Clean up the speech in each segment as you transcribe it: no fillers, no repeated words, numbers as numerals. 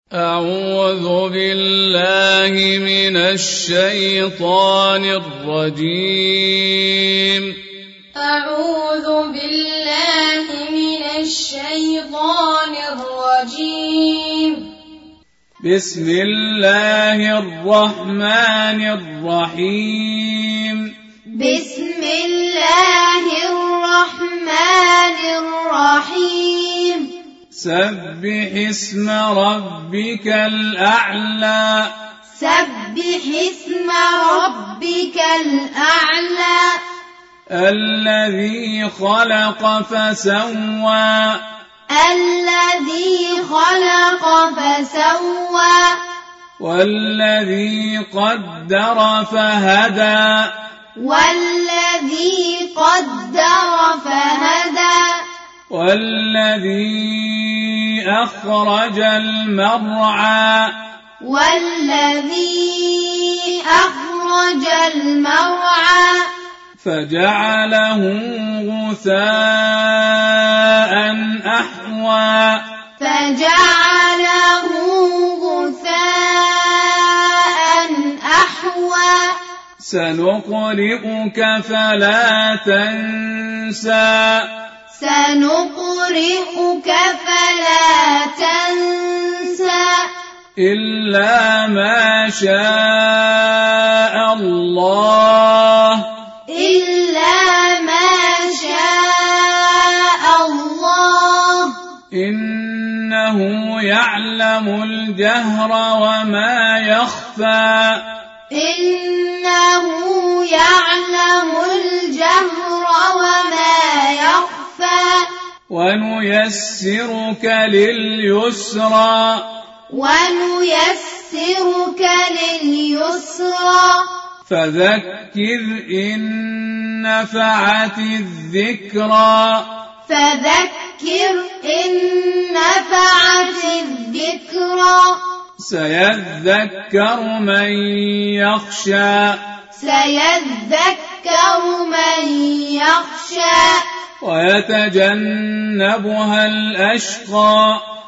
أعوذ بالله من الشيطان الرجيم. أعوذ بالله من الشيطان الرجيم. بسم الله الرحمن الرحيم. بسم الله الرحمن الرحيم. سبح اسم ربك الأعلى. سبح اسم ربك الأعلى. الذي خلق فسوى. الذي خلق فسوى. والذي قدر فهدى. والذي قدر فهدى. والذي أخرج المرعى. والذي أخرج المرعى. فجعله غثاء أحوى. فجعله غثاء أحوى. سنقرئك فلا تنسى. سنقرئك فلا تنسى. إلا ما شاء الله. إلا ما شاء الله. إنه يعلم الجهر وما يخفى. إنه يعلم الجهر وما يخفى. ونيسرك لليسرى. ونيسرك لليسرى. فذكر إن نفعت الذكرى. فذكر إن نفعت الذكرى. سيذكر من يخشى. سيذكر من يخشى. ويتجنبها الأشقى.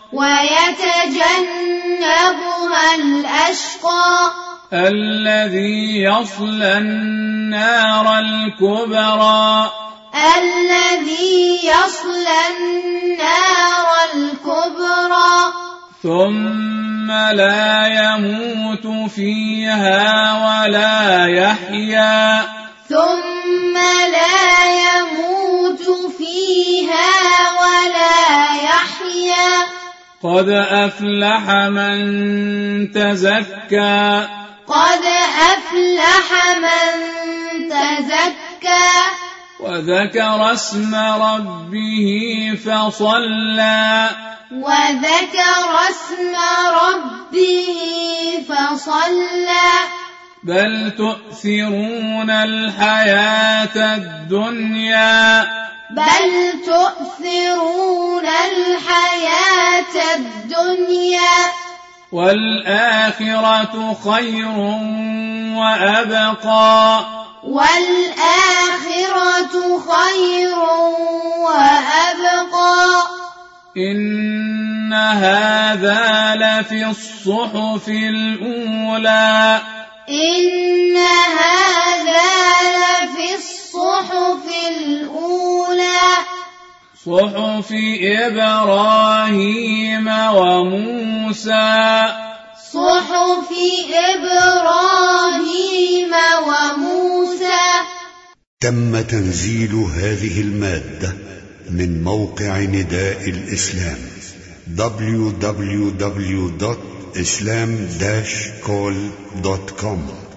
ويتجنبها الأشقى. الذي يصلى النار الكبرى. الذي يصلى النار الكبرى. ثم لا يموت فيها ولا يحيا. ثم لا يموت فيها ولا يحيا. قد أفلح من تزكى. قد أفلح من تزكى. وذكر اسم ربه فصلى. وذكر اسم ربه فصلى. بل تؤثرون الحياة الدنيا. بل تؤثرون الحياة الدنيا. والآخرة خير وأبقى. والآخرة خير وأبقى. إن هذا لفي الصحف الأولى. إن هذا لفي الصحف الأولى. صحف إبراهيم وموسى. صحف إبراهيم وموسى. تم تنزيل هذه المادة من موقع نداء الإسلام www.islam-call.com